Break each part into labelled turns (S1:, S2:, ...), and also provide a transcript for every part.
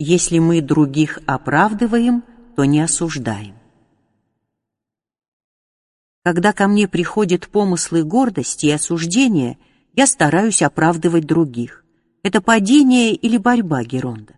S1: Если мы других оправдываем, то не осуждаем. Когда ко мне приходят помыслы гордости и осуждения, я стараюсь оправдывать других. Это падение или борьба, Геронда?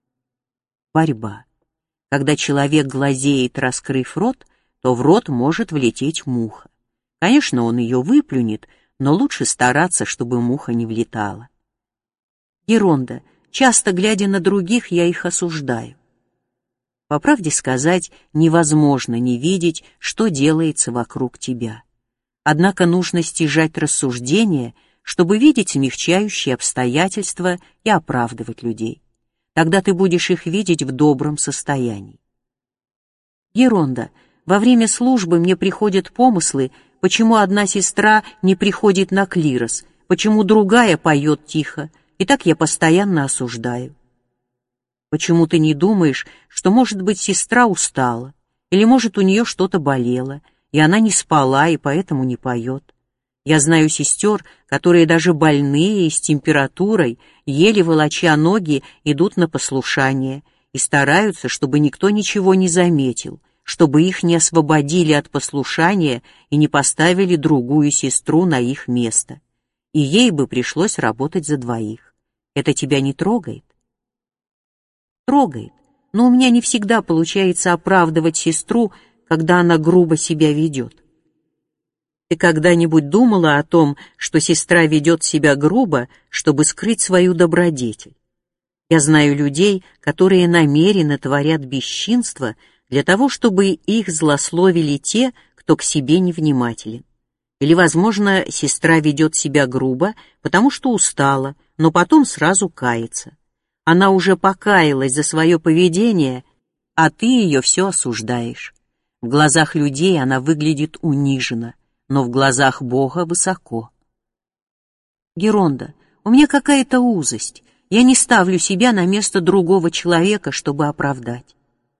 S1: Борьба. Когда человек глазеет, раскрыв рот, то в рот может влететь муха. Конечно, он ее выплюнет, но лучше стараться, чтобы муха не влетала. Геронда, часто глядя на других, я их осуждаю. По правде сказать, невозможно не видеть, что делается вокруг тебя. Однако нужно стяжать рассуждения, чтобы видеть смягчающие обстоятельства и оправдывать людей. Тогда ты будешь их видеть в добром состоянии. Геронда, во время службы мне приходят помыслы, почему одна сестра не приходит на клирос, почему другая поет тихо, и так я постоянно осуждаю. Почему ты не думаешь, что, может быть, сестра устала, или, может, у нее что-то болело, и она не спала, и поэтому не поет? Я знаю сестер, которые даже больные и с температурой, еле волоча ноги, идут на послушание и стараются, чтобы никто ничего не заметил, чтобы их не освободили от послушания и не поставили другую сестру на их место. И ей бы пришлось работать за двоих. Это тебя не трогает? Трогает, но у меня не всегда получается оправдывать сестру, когда она грубо себя ведет. Ты когда-нибудь думала о том, что сестра ведет себя грубо, чтобы скрыть свою добродетель? Я знаю людей, которые намеренно творят бесчинство для того, чтобы их злословили те, кто к себе невнимателен. Или, возможно, сестра ведет себя грубо, потому что устала, но потом сразу кается. Она уже покаялась за свое поведение, а ты ее все осуждаешь. В глазах людей она выглядит униженно, но в глазах Бога высоко. Геронда, у меня какая-то узость. Я не ставлю себя на место другого человека, чтобы оправдать.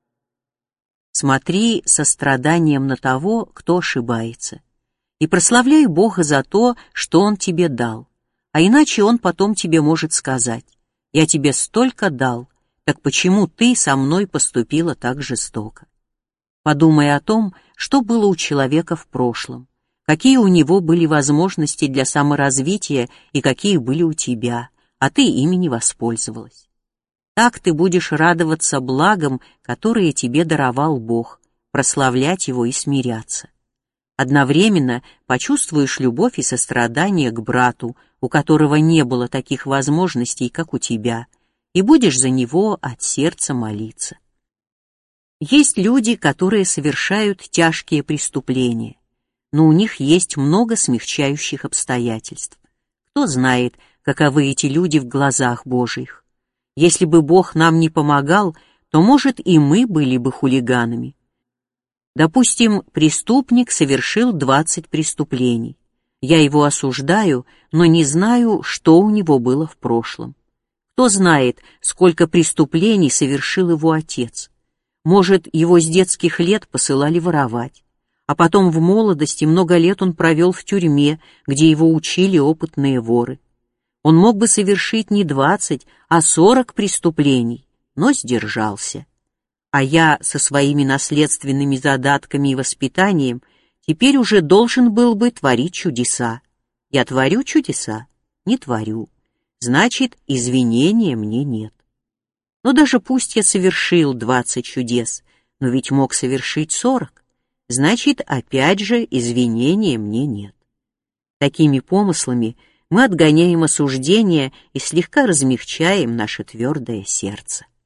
S1: Смотри со страданием на того, кто ошибается, и прославляй Бога за то, что Он тебе дал, а иначе Он потом тебе может сказать: «Я тебе столько дал, так почему ты со мной поступила так жестоко?» Подумай о том, что было у человека в прошлом, какие у него были возможности для саморазвития и какие были у тебя, а ты ими не воспользовалась. Так ты будешь радоваться благам, которые тебе даровал Бог, прославлять Его и смиряться. Одновременно почувствуешь любовь и сострадание к брату, у которого не было таких возможностей, как у тебя, и будешь за него от сердца молиться. Есть люди, которые совершают тяжкие преступления, но у них есть много смягчающих обстоятельств. Кто знает, каковы эти люди в глазах Божьих? Если бы Бог нам не помогал, то, может, и мы были бы хулиганами. Допустим, преступник совершил 20 преступлений. Я его осуждаю, но не знаю, что у него было в прошлом. Кто знает, сколько преступлений совершил его отец? Может, его с детских лет посылали воровать, а потом в молодости много лет он провел в тюрьме, где его учили опытные воры. Он мог бы совершить не 20, а 40 преступлений, но сдержался. А я со своими наследственными задатками и воспитанием теперь уже должен был бы творить чудеса. Я творю чудеса? Не творю. Значит, извинения мне нет. Но даже пусть я совершил 20 чудес, но ведь мог совершить 40. Значит, опять же, извинения мне нет. Такими помыслами мы отгоняем осуждение и слегка размягчаем наше твердое сердце.